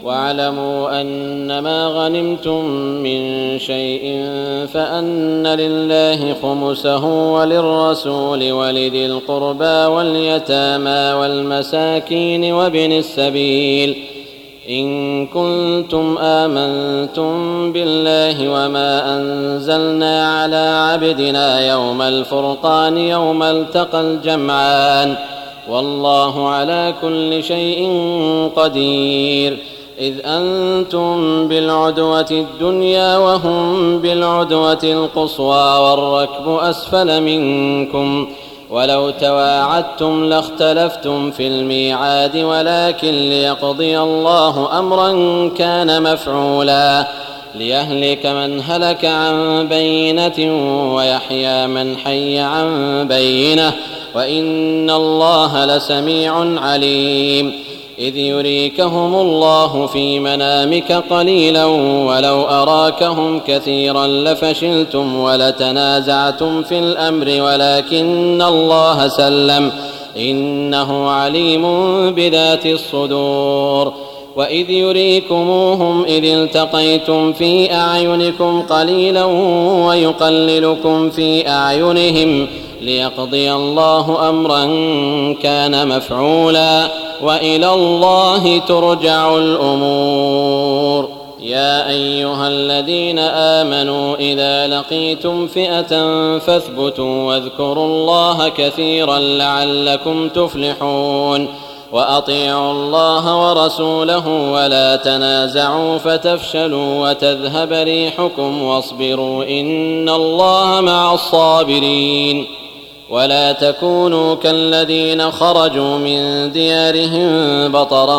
واعلموا أنما غنمتم من شيء فأن لله خمسه وللرسول ولذي القربى واليتامى والمساكين وابن السبيل إن كنتم آمنتم بالله وما أنزلنا على عبدنا يوم الفرقان يوم التقى الجمعان والله على كل شيء قدير إذ أنتم بالعدوة الدنيا وهم بالعدوة القصوى والركب أسفل منكم ولو تواعدتم لاختلفتم في الميعاد ولكن ليقضي الله أمرا كان مفعولا ليهلك من هلك عن بينة ويحيى من حي عن بينة وإن الله لسميع عليم إذ يريكهم الله في منامك قليلا ولو أراكهم كثيرا لفشلتم ولتنازعتم في الأمر ولكن الله سلم إنه عليم بذات الصدور وإذ يريكموهم إذ التقيتم في أعينكم قليلا ويقللكم في أعينهم ليقضي الله أمرا كان مفعولا وإلى الله ترجع الأمور يا أيها الذين آمنوا إذا لقيتم فئة فاثبتوا واذكروا الله كثيرا لعلكم تفلحون وأطيعوا الله ورسوله ولا تنازعوا فتفشلوا وتذهب ريحكم واصبروا إن الله مع الصابرين ولا تكونوا كالذين خرجوا من ديارهم بطرا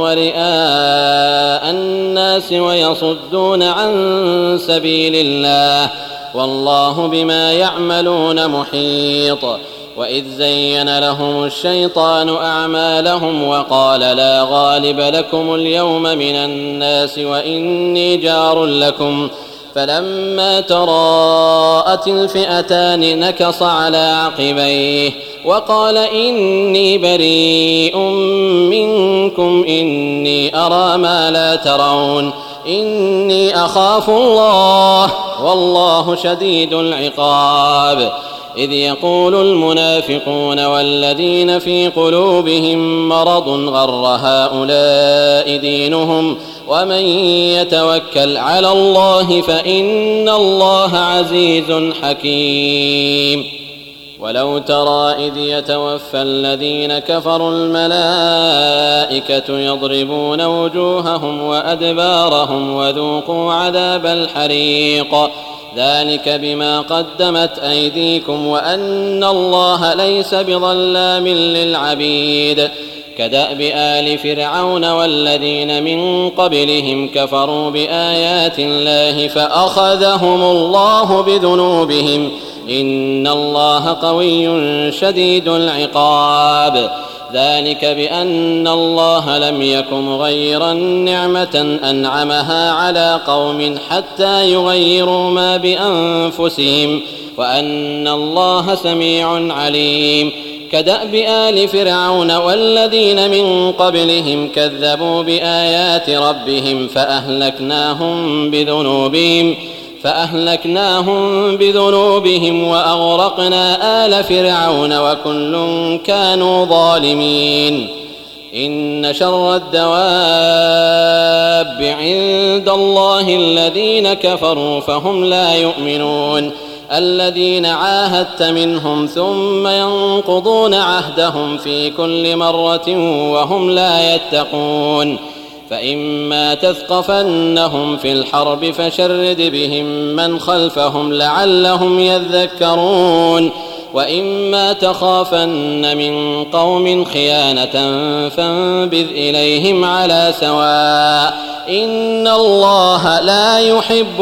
ورئاء الناس ويصدون عن سبيل الله والله بما يعملون محيط وإذ زين لهم الشيطان أعمالهم وقال لا غالب لكم اليوم من الناس وإني جار لكم فلما تراءت الفئتان نكص على عقبيه وقال إني بريء منكم إني أرى ما لا ترون إني أخاف الله والله شديد العقاب إذ يقول المنافقون والذين في قلوبهم مرض غر هؤلاء دينهم ومن يتوكل على الله فإن الله عزيز حكيم ولو ترى إذ يتوفى الذين كفروا الملائكة يضربون وجوههم وأدبارهم وذوقوا عذاب الحريق ذلك بما قدمت أيديكم وأن الله ليس بظلام للعبيد كدأب آل فرعون والذين من قبلهم كفروا بآيات الله فأخذهم الله بذنوبهم إن الله قوي شديد العقاب ذلك بأن الله لم يك مغيرا نعمة أنعمها على قوم حتى يغيروا ما بأنفسهم وأن الله سميع عليم كدأب آل فرعون والذين من قبلهم كذبوا بآيات ربهم فأهلكناهم بذنوبهم وأغرقنا آل فرعون وكل كانوا ظالمين إن شر الدواب عند الله الذين كفروا فهم لا يؤمنون الذين عاهدت منهم ثم ينقضون عهدهم في كل مرة وهم لا يتقون فإما تثقفنهم في الحرب فشرد بهم من خلفهم لعلهم يذكرون وإما تخافن من قوم خيانة فانبذ إليهم على سواء إن الله لا يحب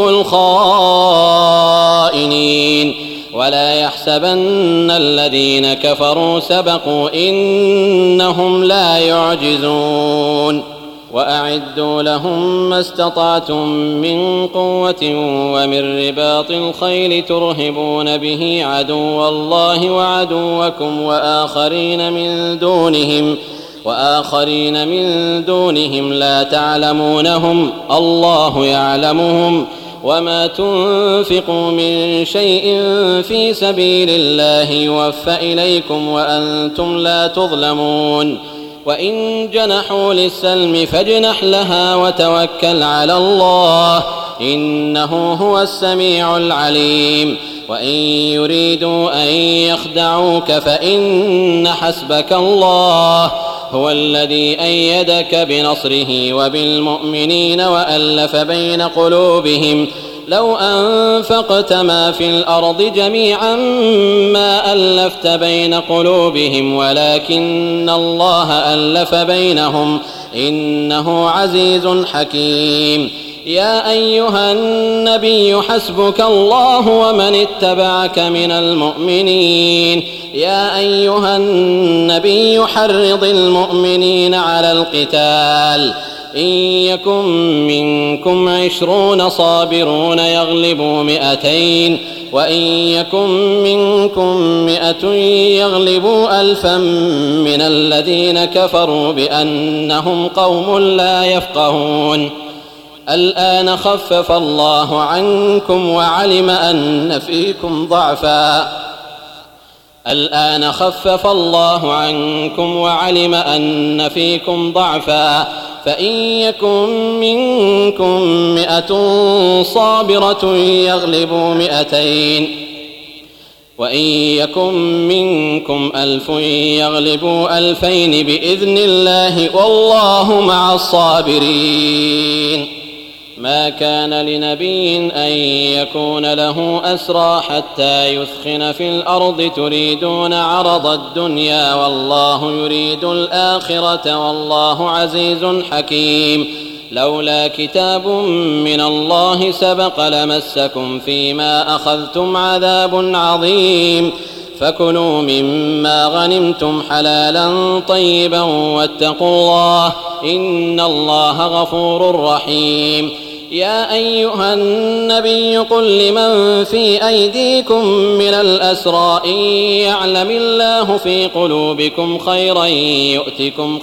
الخائنين ولا يحسبن الذين كفروا سبقوا إنهم لا يعجزون وأعدوا لهم ما استطعتم من قوة ومن رباط الخيل ترهبون به عدو الله وعدوكم وآخرين من دونهم وآخرين من دونهم لا تعلمونهم الله يعلمهم وما تنفقوا من شيء في سبيل الله يوفى إليكم وأنتم لا تظلمون وإن جنحوا للسلم فاجنح لها وتوكل على الله إنه هو السميع العليم وإن يريدوا أن يخدعوك فإن حسبك الله هو الذي أيدك بنصره وبالمؤمنين وألف بين قلوبهم لو أنفقت ما في الأرض جميعا ما ألفت بين قلوبهم ولكن الله ألف بينهم إنه عزيز حكيم يا أيها النبي حسبك الله ومن اتبعك من المؤمنين يا أيها النبي حرض المؤمنين على القتال إن يكن منكم 20 صابرون يغلبوا 200 وإن يكن منكم 100 يغلبوا 1000 من الذين كفروا بأنهم قوم لا يفقهون الآن خفف الله عنكم وعلم أن فيكم ضعفا فإن يكن منكم 100 صابرة يغلبوا 200 وإن يكن منكم 1000 يغلبوا 2000 بإذن الله والله مع الصابرين ما كان لنبي أن يكون له أسرى حتى يثخن في الأرض تريدون عرض الدنيا والله يريد الآخرة والله عزيز حكيم لولا كتاب من الله سبق لمسكم فيما أخذتم عذاب عظيم فكلوا مما غنمتم حلالا طيبا واتقوا الله إن الله غفور رحيم يا أيها النبي قل لمن في أيديكم من الأسرى إن يعلم الله في قلوبكم خيرا يؤتكم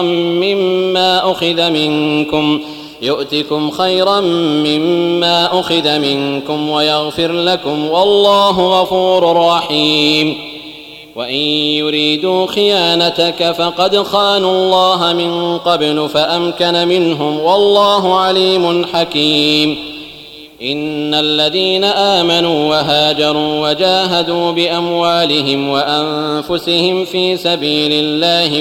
خيرا مما أخذ منكم ويغفر لكم والله غفور رحيم وإن يريدوا خيانتك فقد خانوا الله من قبل فأمكن منهم والله عليم حكيم إن الذين آمنوا وهاجروا وجاهدوا بأموالهم وأنفسهم في سبيل الله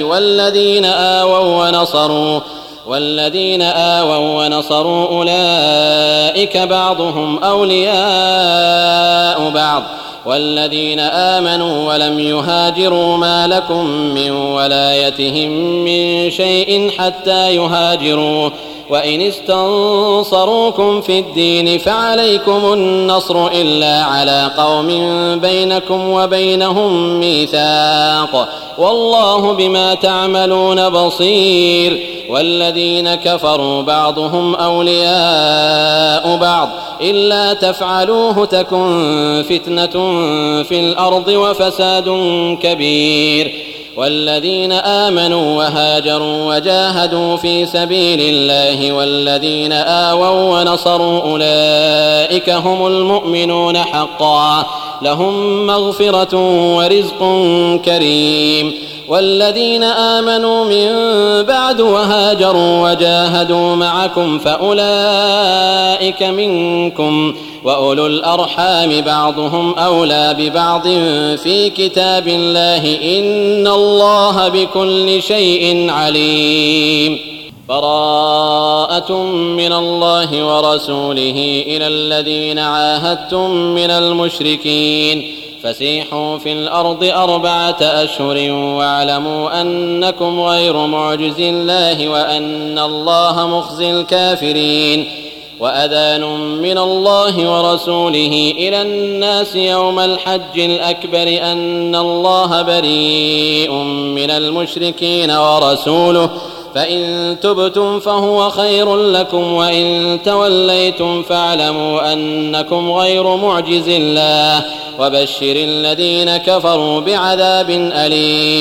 والذين آووا ونصروا أولئك بعضهم أولياء بعض والذين آمنوا ولم يهاجروا ما لكم من ولايتهم من شيء حتى يهاجروا وإن استنصروكم في الدين فعليكم النصر إلا على قوم بينكم وبينهم ميثاق والله بما تعملون بصير والذين كفروا بعضهم أولياء بعض إلا تفعلوه تكن فتنة في الأرض وفساد كبير والذين آمنوا وهاجروا وجاهدوا في سبيل الله والذين آووا ونصروا أولئك هم المؤمنون حقا لهم مغفرة ورزق كريم والذين آمنوا من بعد وهاجروا وجاهدوا معكم فأولئك منكم وأولو الأرحام بعضهم أولى ببعض في كتاب الله إن الله بكل شيء عليم براءة من الله ورسوله إلى الذين عاهدتم من المشركين فسيحوا في الأرض 4 أشهر واعلموا أنكم غير معجز الله وأن الله مخزي الكافرين وأذان من الله ورسوله إلى الناس يوم الحج الأكبر أن الله بريء من المشركين ورسوله فإن تبتم فهو خير لكم وإن توليتم فاعلموا أنكم غير معجز الله وبشر الذين كفروا بعذاب أليم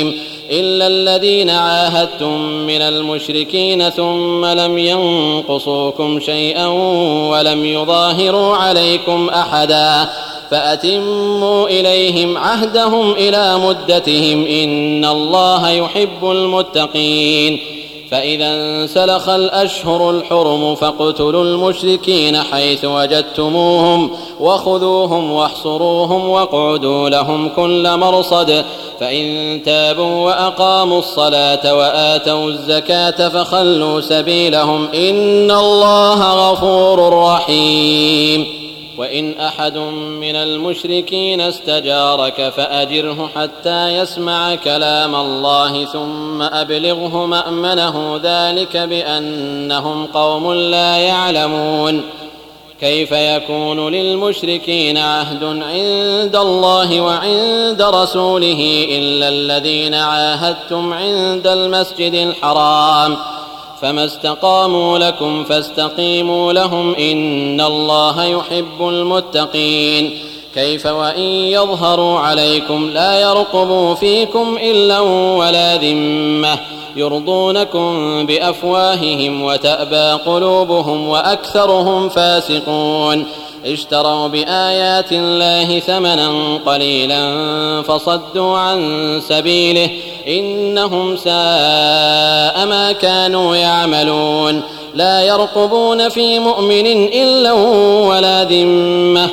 إلا الذين عاهدتم من المشركين ثم لم ينقصوكم شيئا ولم يظاهروا عليكم أحدا فأتموا إليهم عهدهم إلى مدتهم إن الله يحب المتقين. فإذا انسلخ الأشهر الحرم فاقتلوا المشركين حيث وجدتموهم وخذوهم واحصروهم واقعدوا لهم كل مرصد فإن تابوا وأقاموا الصلاة وآتوا الزكاة فخلوا سبيلهم إن الله غفور رحيم. وإن أحد من المشركين استجارك فأجره حتى يسمع كلام الله ثم أبلغه مأمنه ذلك بأنهم قوم لا يعلمون. كيف يكون للمشركين عهد عند الله وعند رسوله إلا الذين عاهدتم عند المسجد الحرام فما استقاموا لكم فاستقيموا لهم إن الله يحب المتقين. كيف وإن يظهروا عليكم لا يرقبوا فيكم إلا ولا ذمة يرضونكم بأفواههم وتأبى قلوبهم وأكثرهم فاسقون. اشتروا بآيات الله ثمنا قليلا فصدوا عن سبيله إنهم ساء ما كانوا يعملون. لا يرقبون في مؤمن إلا ولا ذمة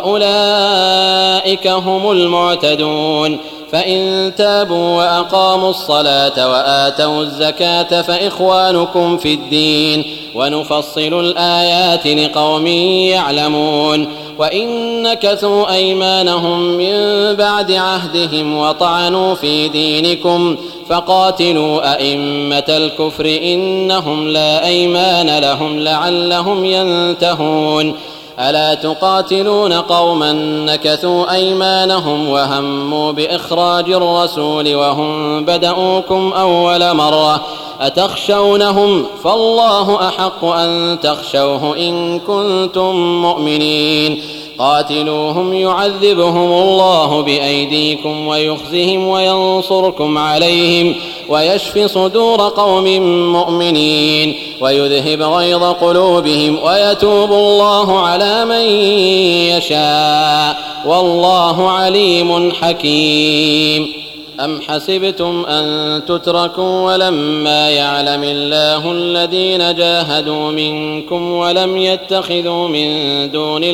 وأولئك هم المعتدون. فإن تابوا وأقاموا الصلاة وآتوا الزكاة فإخوانكم في الدين ونفصل الآيات لقوم يعلمون. وإن نكثوا أيمانهم من بعد عهدهم وطعنوا في دينكم فقاتلوا أئمة الكفر إنهم لا أيمان لهم لعلهم ينتهون. ألا تقاتلون قوما نكثوا أيمانهم وهموا بإخراج الرسول وهم بدؤوكم أول مرة أتخشونهم فالله أحق أن تخشوه إن كنتم مؤمنين. قاتلوهم يعذبهم الله بأيديكم ويخزهم وينصركم عليهم ويشفي صدور قوم مؤمنين ويذهب غيظ قلوبهم ويتوب الله على من يشاء والله عليم حكيم. أم حسبتم أن تتركوا ولما يعلم الله الذين جاهدوا منكم ولم يتخذوا من دون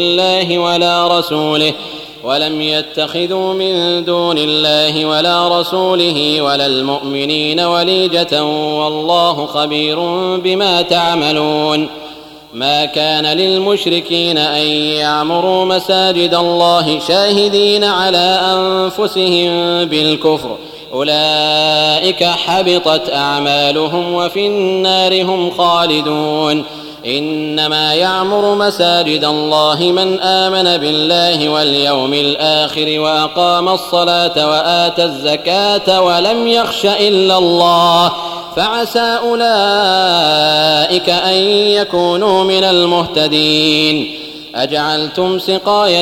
الله ولا رسوله ولا المؤمنين وليجة والله خبير بما تعملون. ما كان للمشركين أن يعمروا مساجد الله شاهدين على أنفسهم بالكفر أولئك حبطت أعمالهم وفي النار هم خالدون. إنما يعمر مساجد الله من آمن بالله واليوم الآخر وأقام الصلاة وآتى الزكاة ولم يخش إلا الله فعسى أولئك أن يكونوا من المهتدين. أجعلتم سقاية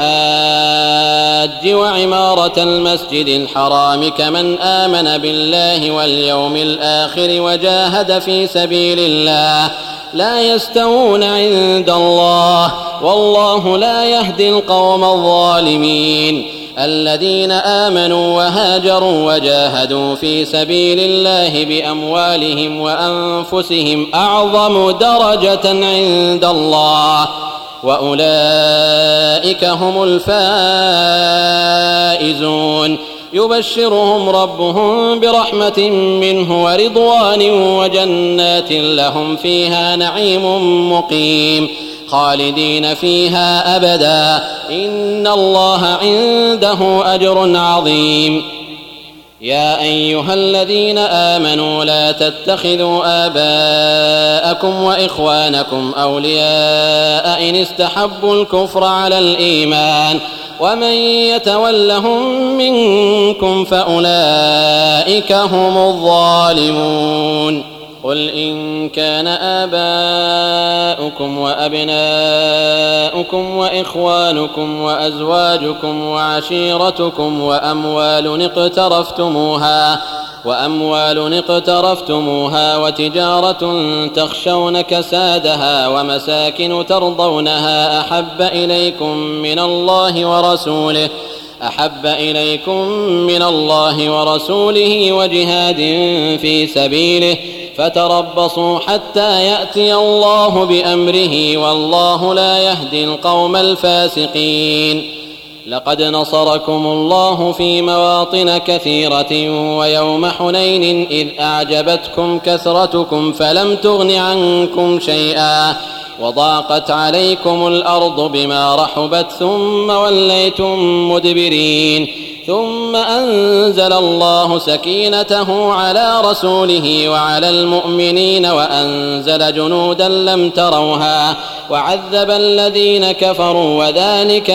الحاج وعمارة المسجد الحرام كمن آمن بالله واليوم الآخر وجاهد في سبيل الله لا يستوون عند الله والله لا يهدي القوم الظالمين. الذين آمنوا وهاجروا وجاهدوا في سبيل الله بأموالهم وأنفسهم أعظم درجة عند الله وأولئك هم الفائزون. يبشرهم ربهم برحمة منه ورضوان وجنات لهم فيها نعيم مقيم خالدين فيها أبدا إن الله عنده أجر عظيم. يا أيها الذين آمنوا لا تتخذوا آباءكم وإخوانكم أولياء إن استحبوا الكفر على الإيمان ومن يتولهم منكم فأولئك هم الظالمون. قل إن كان آباؤكم وأبناؤكم وإخوانكم وأزواجكم وعشيرتكم وأموال وأموال اقترفتموها وتجارة تخشون كسادها ومساكن ترضونها أحب إليكم من الله ورسوله وجهاد في سبيله فتربصوا حتى يأتي الله بأمره والله لا يهدي القوم الفاسقين. لقد نصركم الله في مواطن كثيرة ويوم حنين إذ أعجبتكم كثرتكم فلم تغن عنكم شيئا وضاقت عليكم الأرض بما رحبت ثم وليتم مدبرين ثم أنزل الله سكينته على رسوله وعلى المؤمنين وأنزل جنودا لم تروها وعذب الذين كفروا وذلك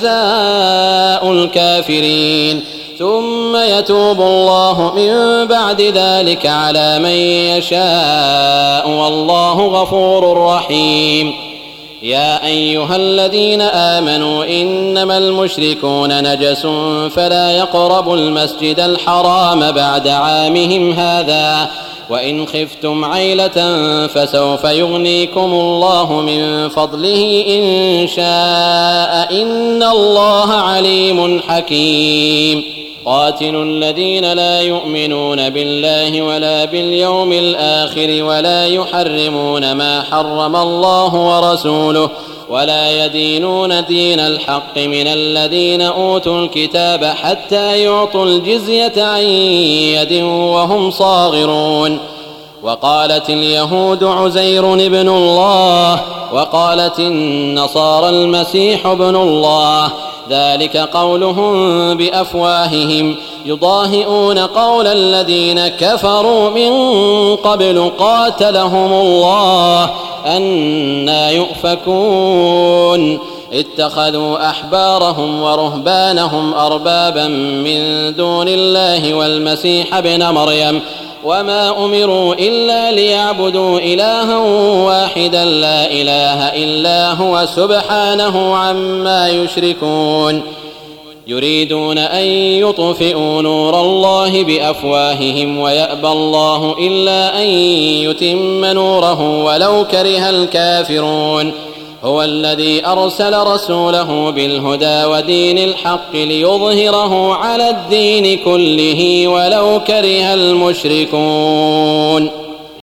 جزاء الكافرين. ثم يتوب الله من بعد ذلك على من يشاء والله غفور رحيم. يا أيها الذين آمنوا إنما المشركون نجس فلا يقربوا المسجد الحرام بعد عامهم هذا وإن خفتم عيلة فسوف يغنيكم الله من فضله إن شاء إن الله عليم حكيم. قاتلوا الذين لا يؤمنون بالله ولا باليوم الآخر ولا يحرمون ما حرم الله ورسوله ولا يدينون دين الحق من الذين أوتوا الكتاب حتى يعطوا الجزية عن يد وهم صاغرون. وقالت اليهود عزير ابن الله وقالت النصارى المسيح ابن الله ذلك قولهم بأفواههم يضاهئون قول الذين كفروا من قبل قاتلهم الله أنى يؤفكون. اتخذوا أحبارهم ورهبانهم أربابا من دون الله والمسيح ابن مريم وما أمروا إلا ليعبدوا إلها واحدا لا إله إلا هو سبحانه عما يشركون. يريدون أن يطفئوا نور الله بأفواههم ويأبى الله إلا أن يتم نوره ولو كره الكافرون. هو الذي أرسل رسوله بالهدى ودين الحق ليظهره على الدين كله ولو كره المشركون.